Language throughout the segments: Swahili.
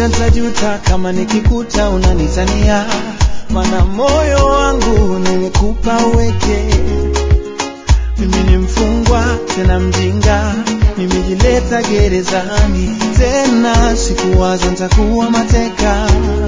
huenda nitajuta kama nikikuta unanitania, maana moyo wangu nimekupa uweke. Mimi ni mfungwa tena mjinga, nimejileta gerezani, tena sikuwaza nitakuwa mateka.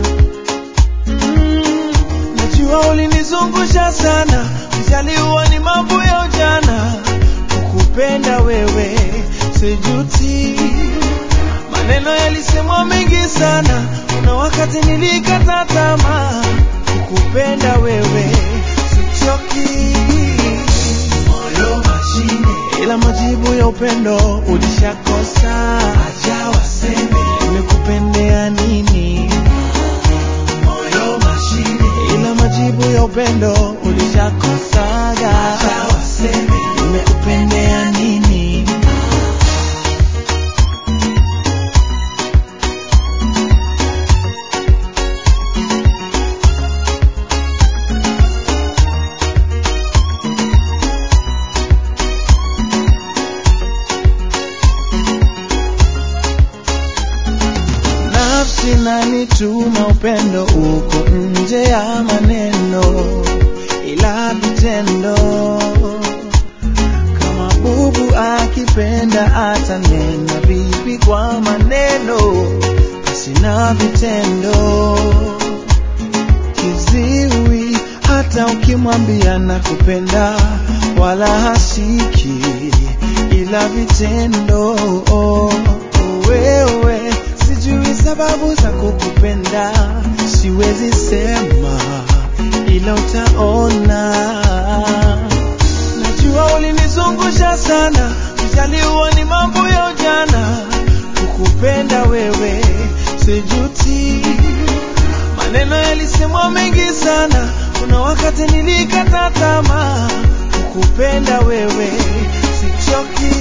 Najua ulinizungusha sana, ujaliwa ni mambo ya ujana, kukupenda wewe sijuti. Maneno yalisemwa mengi sana, kuna wakati nilikata tamaa, kukupenda wewe sichoki. Moyo mashine, ila majibu ya upendo ulishakosa. Acha waseme nimekupendea nini. Moyo mashine, ila majibu ya upendo ulishakosa. Acha waseme nimekupendea nini. Inanituma upendo uko nje ya maneno, ila vitendo. Kama bubu akipenda atanena vipi kwa maneno, sina vitendo. Kiziwi hata ukimwambia nakupenda wala hasiki, ila vitendo. Wewe sijui sababu za kukupenda, siwezi sema ila utaona. Najua ulinizungusha sana, ujaliwa ni mambo ya ujana, kukupenda wewe sijuti. Maneno yalisemwa mengi sana, kuna wakati nilikata tamaa, kukupenda wewe sichoki.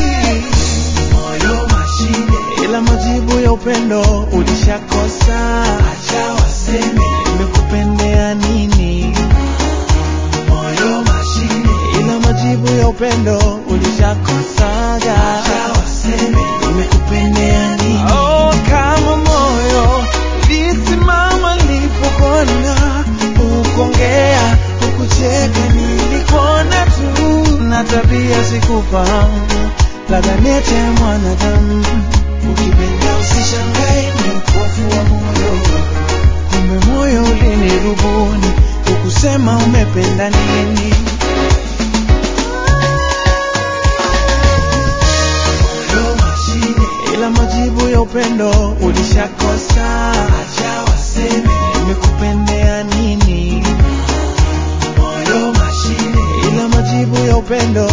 Moyo mashine, ila majibu ya upendo ulishakosa. Acha waseme nimekupendea nini. Moyo mashine, ila majibu ya upendo ulishakosa. Acha waseme nimekupendea nini. Oh, kama moyo ulisimama nilipokuona, ukongea ukucheka, nilikuona tu na tabia sikufahamu, labda nete mwanadamu. Ukipenda usishangae ni upofu wa moyo, kumbe moyo ulinirubuni, ukusema umependa nini. Moyo mashine, ila majibu ya upendo ulishakosa. Acha waseme nimekupendea nini. Moyo mashine, ila majibu ya upendo